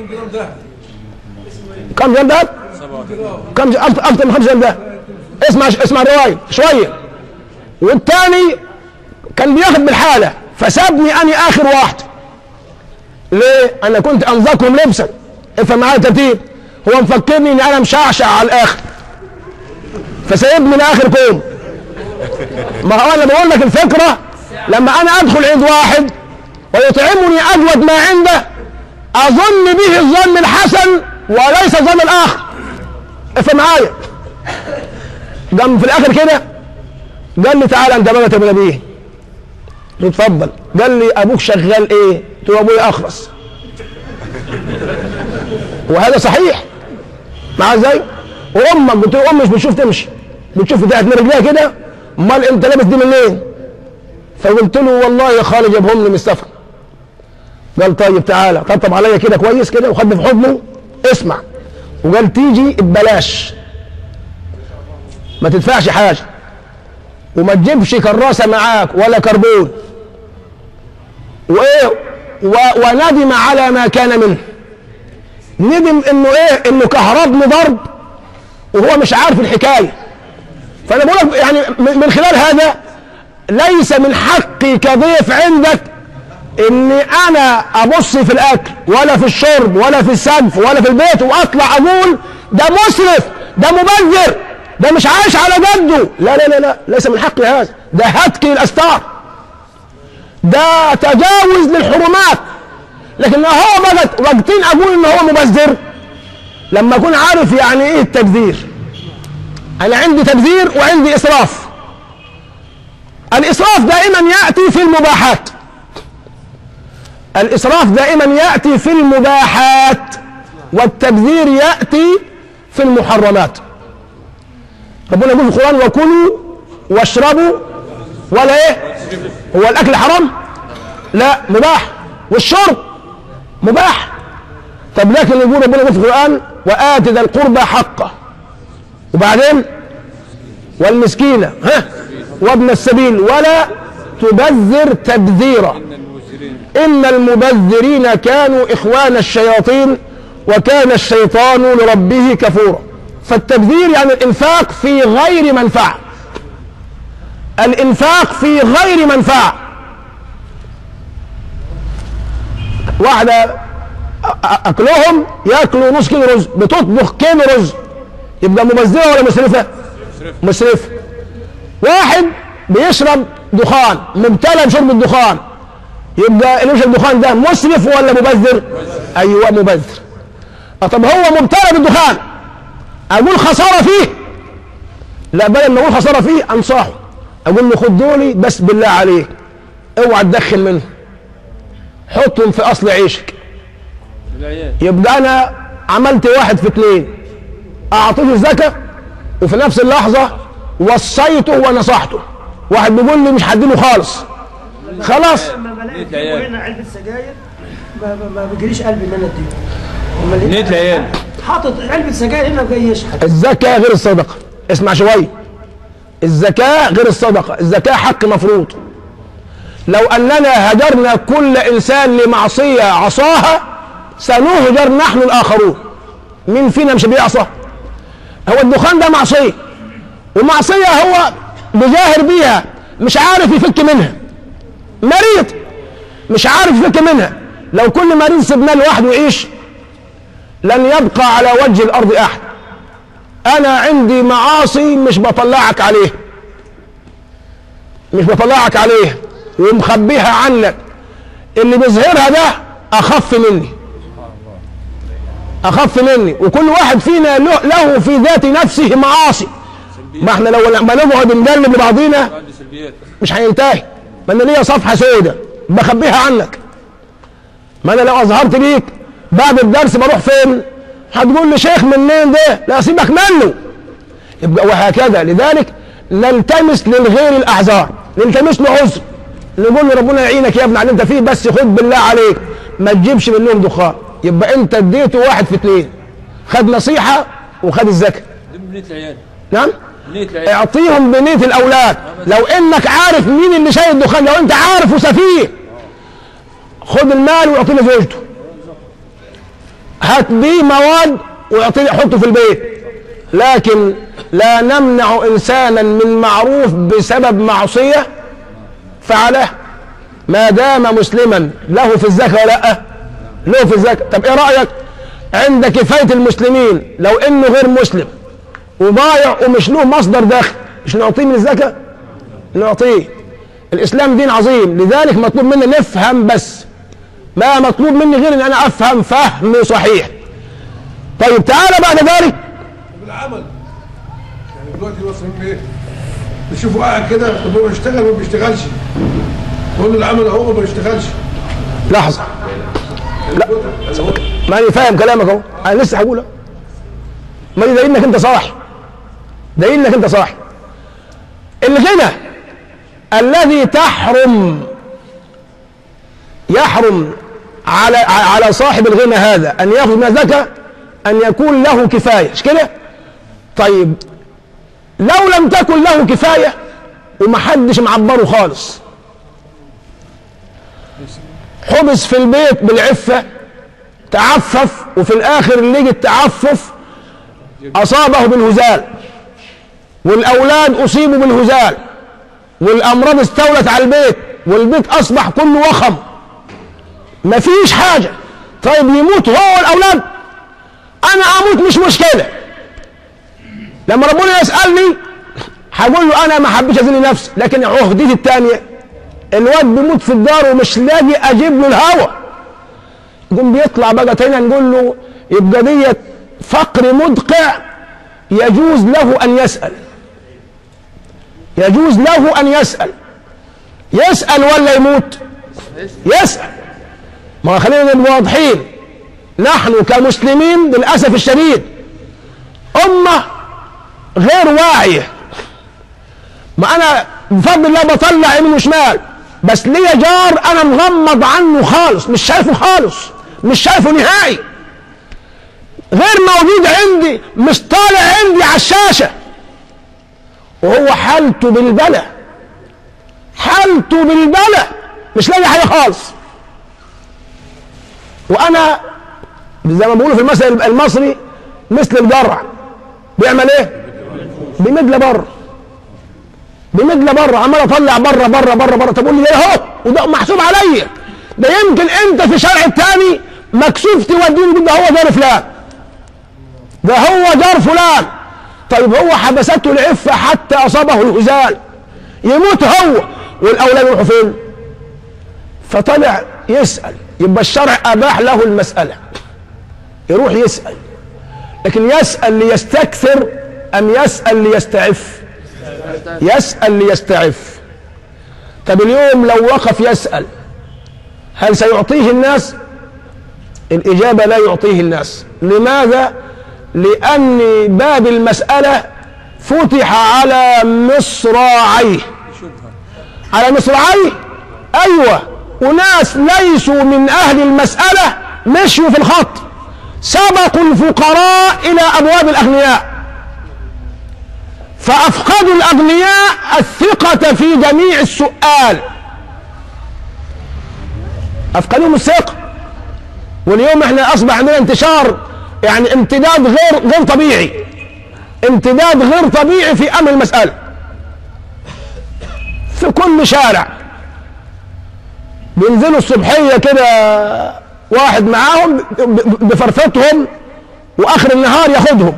كم جنب ده؟ كم اكتر من خمسة جنب ده؟ اسمع اسمع الرواية شوية. والتاني كان بياخد بالحالة فسابني اني اخر واحد. ليه؟ انا كنت انظركم لبسا. افهم معايا الترتيب. هو مفكرني ان انا مشعشع على الاخر فسايبني لاخر كوم. ما هو انا بقول لك الفكرة، لما انا ادخل عند واحد ويطعمني اجود ما عنده اظن به الظن الحسن وليس الظن الاخر. افهم معايا. قام في الاخر كده قال لي تعالى انت بقى تبقى بيه. اتفضل. قال لي ابوك شغال ايه؟ قلت له ابويا اخرس. وهذا صحيح. معاه ازاي؟ وامك؟ قلت له امي مش بتشوف تمشي، بتشوف بتاعت من رجليها كده. امال انت لابس دي منين؟ فقلت له والله يا خالد جابهم لي من السفر. قال طيب تعالى طبطب عليا كده كويس كده وخدني في حضنه. اسمع. وقال تيجي ببلاش، ما تدفعش حاجه، وما تجيبش كراسه معاك ولا كربون، وايه وندم على ما كان منه. ندم انه ايه؟ انه كهربني ضرب وهو مش عارف الحكايه. فانا بقول لك يعني من خلال هذا ليس من حقي كضيف عندك اني انا ابص في الاكل ولا في الشرب ولا في السقف ولا في البيت واطلع اقول ده مسرف، ده مبذر، ده مش عايش على جده. لا لا لا لا، ليس من حقي هذا. ده هتك الاستار، ده تجاوز للحرمات. لكن هو بقت وقتين اقول ان هو مبذر لما اكون عارف يعني ايه التبذير. انا عندي تبذير وعندي اسراف. الاسراف دائما ياتي في المباحات. الاسراف دائما ياتي في المباحات، والتبذير ياتي في المحرمات. ربنا يقول في القرآن وكلوا واشربوا ولا ايه؟ هو الاكل حرام؟ لا، مباح. والشرب مباح. طب لكن يقول ربنا في القرآن وآت ذا القربى حقه، وبعدين والمسكينة ها وابن السبيل ولا تبذر تبذيرا إن المبذرين كانوا إخوان الشياطين وكان الشيطان لربه كفورا. فالتبذير يعني الإنفاق في غير منفعة. الإنفاق في غير منفعة. واحدة أكلهم يأكلوا نص كيلو رز، بتطبخ كيلو رز، يبقى مبذرة ولا مسرفة؟ مسرفة. واحد بيشرب دخان، مبتلى بشرب الدخان، يبقى اللي يشرب الدخان ده مسرف ولا مبذر؟ أيوه مبذر. طب هو مبتلى بالدخان، أقول خسارة فيه؟ لا، بدل ما أقول خسارة فيه أنصحه، أقول له خد دولي بس بالله عليك اوعى تدخن منه، حطهم في أصل عيشك. يبقى أنا عملت واحد في اثنين، أعطيه الزكاة وفي نفس اللحظة وصيته ونصحته. واحد بيقول لي مش هديله خالص، خلاص. لما بلاقي هنا علبة سجاير ما, ما بيجريش قلبي ان انا اديله. نيت العيال حاطط علبة سجاير هنا وجاي يشحت. الزكاة غير الصدقة. اسمع شوية. الزكاة غير الصدقة. الزكاة حق مفروض. لو أننا هجرنا كل إنسان لمعصية عصاها سنهجر نحن الآخرون. مين فينا مش بيعصى؟ هو الدخان ده معصية، ومعصية هو بجاهر بيها، مش عارف يفك منها. مريض مش عارف يفك منها. لو كل مريض سيبناه لوحده يعيش لن يبقى على وجه الأرض أحد. أنا عندي معاصي مش بطلعك عليه، مش بطلعك عليه ومخبيها عنك. اللي بيظهرها ده أخف مني، أخف مني. وكل واحد فينا له في ذات نفسه معاصي. ما احنا لو ما نقعد نجلب لبعضينا مش هينتهي. ما انا ليا صفحة سوداء بخبيها عنك. ما انا لو أظهرت ليك بعد الدرس بروح فين؟ هتقول لي شيخ منين ده؟ لا، سيبك منه. يبقى وهكذا. لذلك نلتمس للغير الاعذار، نلتمس له عذر، نقول له ربنا يعينك يا ابني على اللي انت فيه، بس خد بالله عليك ما تجيبش منهم دخان. يبقى انت اديته واحد في اثنين، خد نصيحه وخد الزكاه. دي من نية العيال. نعم؟ نية العيال. اعطيهم بنيه الاولاد. لو انك عارف مين اللي شايل الدخان، لو انت عارف وسفيه، خد المال واعطيه لزوجته. هات بيه مواد واعطيه، حطه في البيت. لكن لا نمنع انسانا من معروف بسبب معصيه فعله ما دام مسلما. له في الزكاه ولا لا؟ له في الزكاه. طب ايه رايك عند كفايه المسلمين لو انه غير مسلم وضايع ومش له مصدر دخل، مش نعطيه من الزكاه؟ نعطيه. الاسلام دين عظيم، لذلك مطلوب منا نفهم بس، ما مطلوب مني غير ان انا افهم فهم صحيح. طيب تعالى بعد ذلك بالعمل. يعني دلوقتي المصريين ايه؟ بيشوفوا قاعد كده، طب هو يشتغل وما بيشتغلش. تقول له العمل اهو ما بيشتغلش. لحظه، لا ما انا فاهم كلامك اهو، انا لسه هقوله. ما دليل انك انت صاحي، دليل انك انت صاحي. الغنى الذي تحرم يحرم على على صاحب الغنى هذا ان ياخذ من الزكاه ان يكون له كفايه، مش كده؟ طيب لو لم تكن له كفايه ومحدش معبره خالص، حبس في البيت بالعفه، تعفف، وفي الاخر لقي التعفف اصابه بالهزال، والاولاد اصيبوا بالهزال، والامراض استولت على البيت، والبيت اصبح كله وخم، مفيش حاجه. طيب يموت هو والاولاد؟ انا اموت مش مشكله. لما ربنا يسالني هقول له انا ما حبيتش اذل نفسي، لكن عهدتي الثانيه الواد بيموت في الدار ومش لاقي اجيب له الهوا، يقوم بيطلع بقى تاني نقول له يبقى ديت فقر مدقع، يجوز له ان يسال، يجوز له ان يسال. يسال ولا يموت؟ يسال. ما خلينا نبقى واضحين، نحن كمسلمين للاسف الشديد امه غير واعيه. ما انا بفضل الله بطلع يمين وشمال، بس ليا جار انا مغمض عنه خالص، مش شايفه خالص، مش شايفه نهائي، غير موجود عندي، مش طالع عندي على الشاشه، وهو حالته بالبلى، حالته بالبلى، مش لاقي حاجه خالص. وانا زي ما بيقولوا في المثل المصري مثل الجرع، بيعمل ايه؟ بمدلة بره، بمدلة بره، عمال اطلع بره بره بره بره. تقول لي ايه اهو وده محسوب عليا، ده يمكن انت في شارع التاني مكسوف توديني، ده هو جار فلان، ده هو جار فلان. طيب هو حبسته العفه حتى اصابه الهزال، يموت هو والاولاد يروحوا فين؟ فطلع يسال، يبقى الشرع اباح له المساله، يروح يسال. لكن يسال ليستكثر ام يسال ليستعف؟ يسال ليستعف. طب اليوم لو وقف يسال هل سيعطيه الناس؟ الاجابه لا يعطيه الناس. لماذا؟ لان باب المساله فتح على مصراعيه، على مصراعيه. ايوه، وناس ليسوا من اهل المساله مشوا في الخط، سبقوا الفقراء الى ابواب الاغنياء، فافقدوا الاغنياء الثقه في جميع السؤال، افقدوهم الثقه. واليوم احنا اصبح عندنا انتشار، يعني امتداد غير غير طبيعي، امتداد غير طبيعي في امر المساله. في كل شارع بينزلوا الصبحيه كده واحد معاهم بفرفتهم، واخر النهار ياخدهم.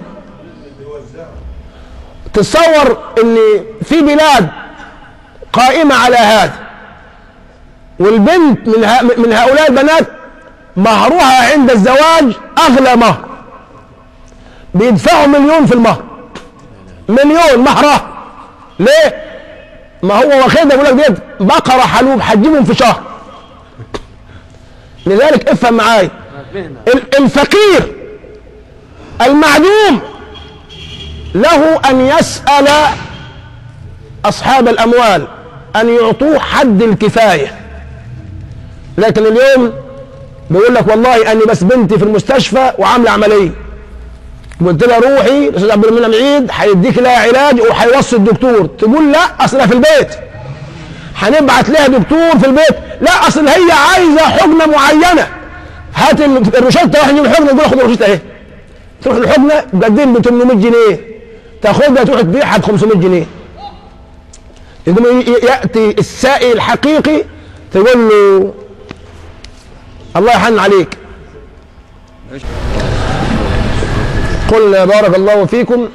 تصور ان في بلاد قائمه على هذا، والبنت من من هؤلاء البنات مهرها عند الزواج اغلى مهر، بيدفعوا مليون في المهر، مليون مهرها. ليه؟ ما هو واخدها بيقول لك ديت بقره حلوب هتجيبهم في شهر. لذلك افهم معايا، الفقير المعدوم له أن يسأل أصحاب الأموال أن يعطوه حد الكفاية. لكن اليوم بيقول لك والله أني بس بنتي في المستشفى وعاملة عملية، قلت لها روحي الأستاذ عبد المنعم عيد هيديك لها علاج وهيوصي الدكتور، تقول لا أصلها في البيت، هنبعت لها دكتور في البيت، لا أصل هي عايزة حقنة معينة، هات الروشتة واحد يجيب الحقنة يقول خد الروشتة أهي، تروح الحقنة بقدم ب ثمانمائة جنيه، تاخدها تروح تبيعها ب خمسمائة جنيه. يقوم يأتي السائل الحقيقي تقول له الله يحن عليك. قلنا بارك الله فيكم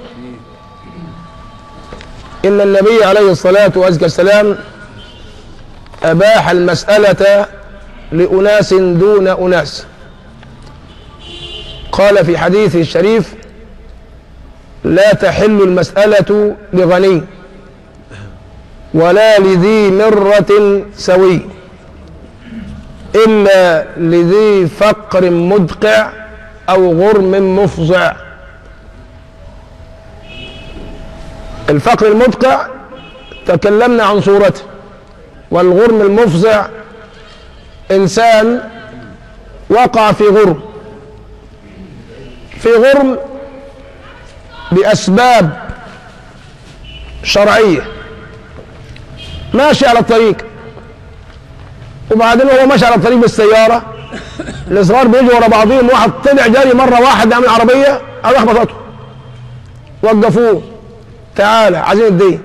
إن النبي عليه الصلاة والسلام أباح المسألة لأناس دون أناس. قال في حديثه الشريف لا تحل المسألة لغني ولا لذي مرة سوي إلا لذي فقر مدقع أو غرم مفزع. الفقر المدقع تكلمنا عن صورته، والغرم المفزع إنسان وقع في غرم في غرم بأسباب شرعية، ماشي على الطريق وبعدين هو ماشي على الطريق بالسيارة، الإصرار بيجوا ورا بعضهم، واحد طلع جاري مرة واحد من عربية أروح بطاطه، وقفوه تعالى عايزين الدية،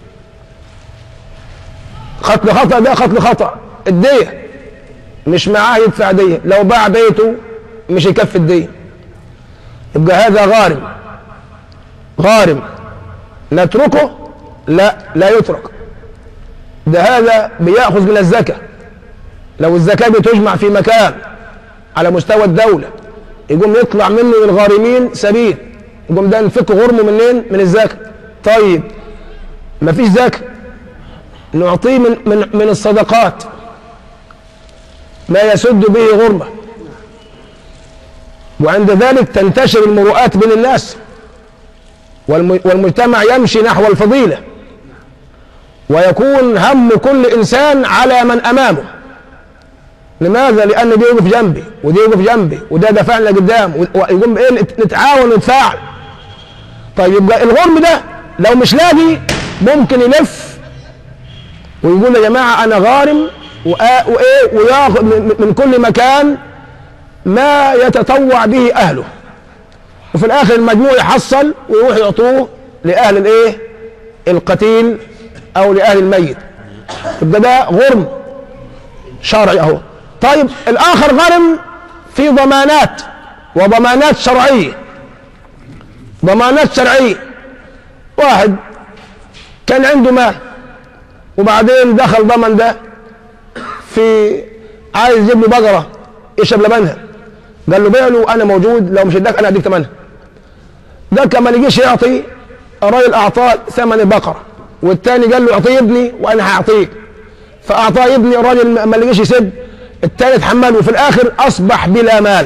قتل خطأ ده قتل خطأ، الدية مش معاه يدفع دية، لو باع بيته مش يكفي الدية، يبقى هذا غارم. غارم نتركه؟ لا لا يترك، ده هذا بيأخذ من الزكاة. لو الزكاة بتجمع في مكان على مستوى الدولة يقوم يطلع منه للغارمين سبيل، يقوم ده نفك غرمه منين؟ من الزكاة. طيب ما فيش زكاة، نعطيه من, من, من الصدقات ما يسد به غرمه، وعند ذلك تنتشر المروءات بين الناس والمجتمع يمشي نحو الفضيلة، ويكون هم كل إنسان على من أمامه. لماذا؟ لأن دي يقف جنبي ودي يقف جنبي وده دفعنا قدام، ويقوم إيه نتعاون ونتفاعل. طيب يبقى الغرم ده لو مش لاقي ممكن يلف ويقول يا جماعة أنا غارم وإيه وياخذ من كل مكان ما يتطوع به أهله، وفي الآخر المجموع يحصل ويروح يعطوه لأهل الإيه؟ القتيل أو لأهل الميت، يبقى ده غرم شرعي أهو. طيب الآخر غرم في ضمانات وضمانات شرعية. ضمانات شرعية، واحد كان عنده مال وبعدين دخل ضمن ده في عايز يجيب له بقرة يشرب لبنها، قال له بيع له أنا موجود، لو مش اداك أنا أديك ثمنها. ده كما يجيش يعطي، الراجل أعطاه ثمن البقرة، والتاني قال له أعطيه ابني وأنا هأعطيك، فأعطاه ابني، الراجل ما لقيش يسد، التالت حمله، وفي الآخر أصبح بلا مال.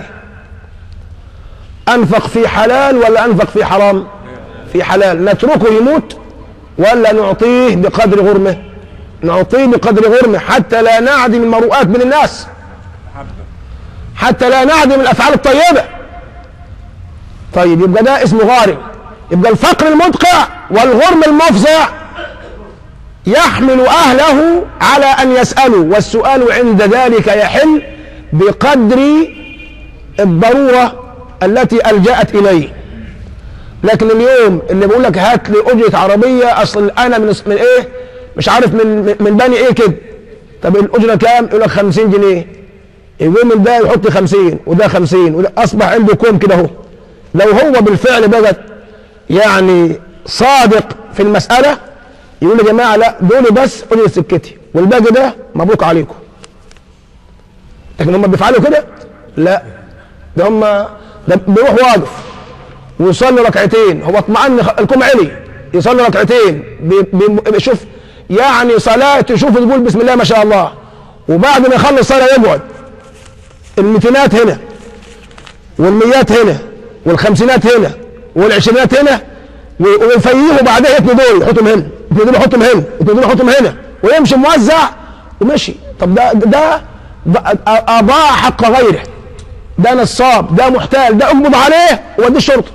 أنفق في حلال ولا أنفق في حرام؟ في حلال. نتركه يموت ولا نعطيه بقدر غرمه؟ نعطيه بقدر غرمه حتى لا نعدم المروءات من الناس، حتى لا نعدم الأفعال الطيبة. طيب يبقى ده اسمه غارم. يبقى الفقر المدقع والغرم المفزع يحمل أهله على أن يسألوا، والسؤال عند ذلك يحل بقدر الضرورة التي ألجأت إليه. لكن اليوم اللي بيقول لك هات لي أجرة عربية، أصل أنا من, من إيه مش عارف من من بني إيه كده، طب الأجرة كام؟ يقول لك خمسين جنيه، يقوم من ده يحط خمسين وده خمسين، وده أصبح عنده كوم كده أهو. لو هو بالفعل بقى يعني صادق في المسألة يقول يا جماعة لا دول بس أجرة سكتي والباقي ده مبروك عليكم. لكن هم بيفعلوا كده؟ لا، ده هم ده بيروح واقف ويصلي ركعتين، هو اطمئن الكوم علي يصلي ركعتين بيشوف يعني صلاة تشوف تقول بسم الله ما شاء الله، وبعد ما يخلص صلاة يقعد الميتينات هنا والميات هنا والخمسينات هنا والعشرينات هنا، ويفيهوا بعدها يتنوا دول يحطهم هنا، يتنوا دول يحطهم هنا، يتنوا دول يحطهم هنا، ويمشي موزع ومشي. طب ده ده اضاع حق غيره، ده نصاب، ده محتال، ده اقبض عليه ووديه الشرطه.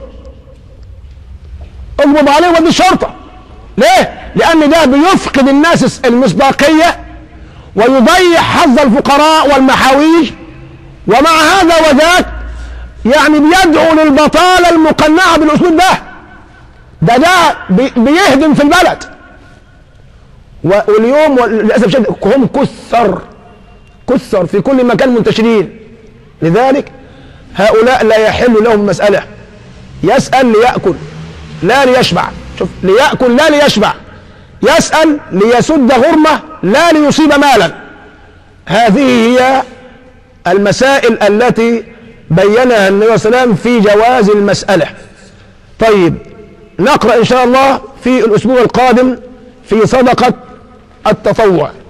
اقبض عليه ووديه الشرطه. ليه؟ لان ده بيفقد الناس المصداقيه ويضيع حظ الفقراء والمحاويج، ومع هذا وذاك يعني بيدعو للبطاله المقنعه بالاسلوب ده. ده ده بيهدم في البلد. واليوم للاسف الشديد هم كثر كثر في كل مكان منتشرين. لذلك هؤلاء لا يحل لهم مسألة، يسأل ليأكل لا ليشبع. شوف، ليأكل لا ليشبع، يسأل ليسد غرمة لا ليصيب مالا. هذه هي المسائل التي بينها النبي صلى الله عليه وسلم في جواز المسألة. طيب، نقرأ إن شاء الله في الأسبوع القادم في صدقة التطوع.